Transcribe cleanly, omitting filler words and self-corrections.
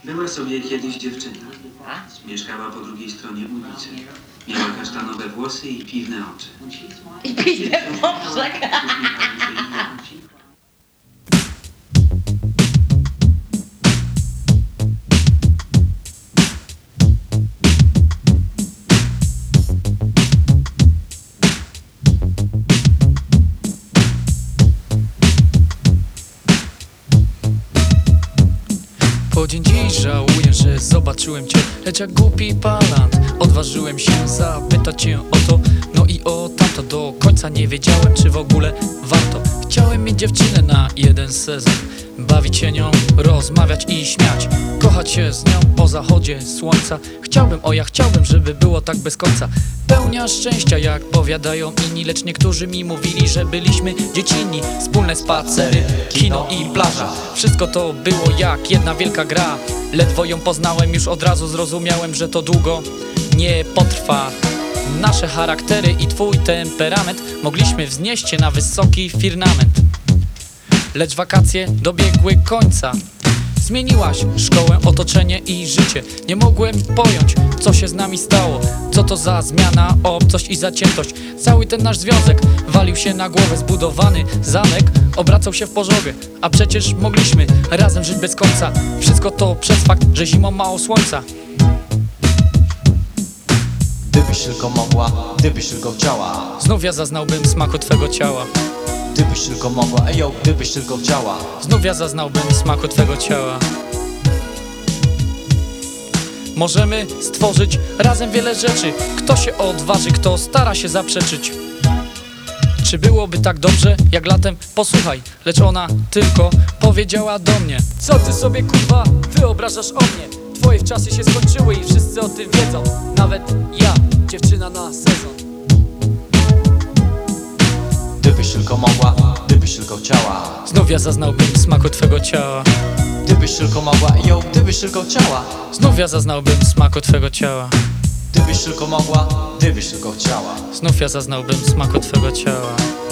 Była sobie kiedyś dziewczyna. Mieszkała po drugiej stronie ulicy. Miała kasztanowe włosy i piwne oczy. I piwne poprzek. Uśmiechały się jej oczy. Po dzień dziś żałuję, że zobaczyłem cię, lecz jak głupi palant odważyłem się zapytać cię o to, no i o tamto. Do końca nie wiedziałem, czy w ogóle warto. Chciałem mieć dziewczynę na jeden sezon, bawić się nią, rozmawiać i śmiać, kochać się z nią po zachodzie słońca. Chciałbym, żeby było tak bez końca. Pełnia szczęścia, jak powiadają inni, lecz niektórzy mi mówili, że byliśmy dziecinni. Wspólne spacery, kino i plaża, wszystko to było jak jedna wielka gra. Ledwo ją poznałem, już od razu zrozumiałem, że to długo nie potrwa. Nasze charaktery i twój temperament mogliśmy wznieść się na wysoki firmament. Lecz wakacje dobiegły końca. Zmieniłaś szkołę, otoczenie i życie. Nie mogłem pojąć, co się z nami stało. Co to za zmiana, obcość i zaciętość. Cały ten nasz związek walił się na głowę. Zbudowany zamek obracał się w pożogę. A przecież mogliśmy razem żyć bez końca. Wszystko to przez fakt, że zimą mało słońca. Gdybyś tylko mogła, gdybyś tylko chciała, Znów ja zaznałbym smaku twego ciała. gdybyś tylko mogła, ejo, gdybyś tylko chciała. Znów ja zaznałbym smaku twego ciała. Możemy stworzyć razem wiele rzeczy. Kto się odważy, kto stara się zaprzeczyć. Czy byłoby tak dobrze jak latem? Posłuchaj, lecz ona tylko powiedziała do mnie: co ty sobie kurwa wyobrażasz o mnie? Twoje czasy się skończyły i wszyscy o tym wiedzą. Nawet ja, dziewczyna na sezon. Gdybyś tylko mogła, gdybyś tylko chciała, Znów ja zaznałbym smaku twego ciała. gdybyś tylko mogła, ejo, gdybyś tylko chciała. Znów ja zaznałbym smaku twego ciała. Gdybyś tylko mogła, gdybyś tylko chciała. Znów ja zaznałbym smaku twego ciała.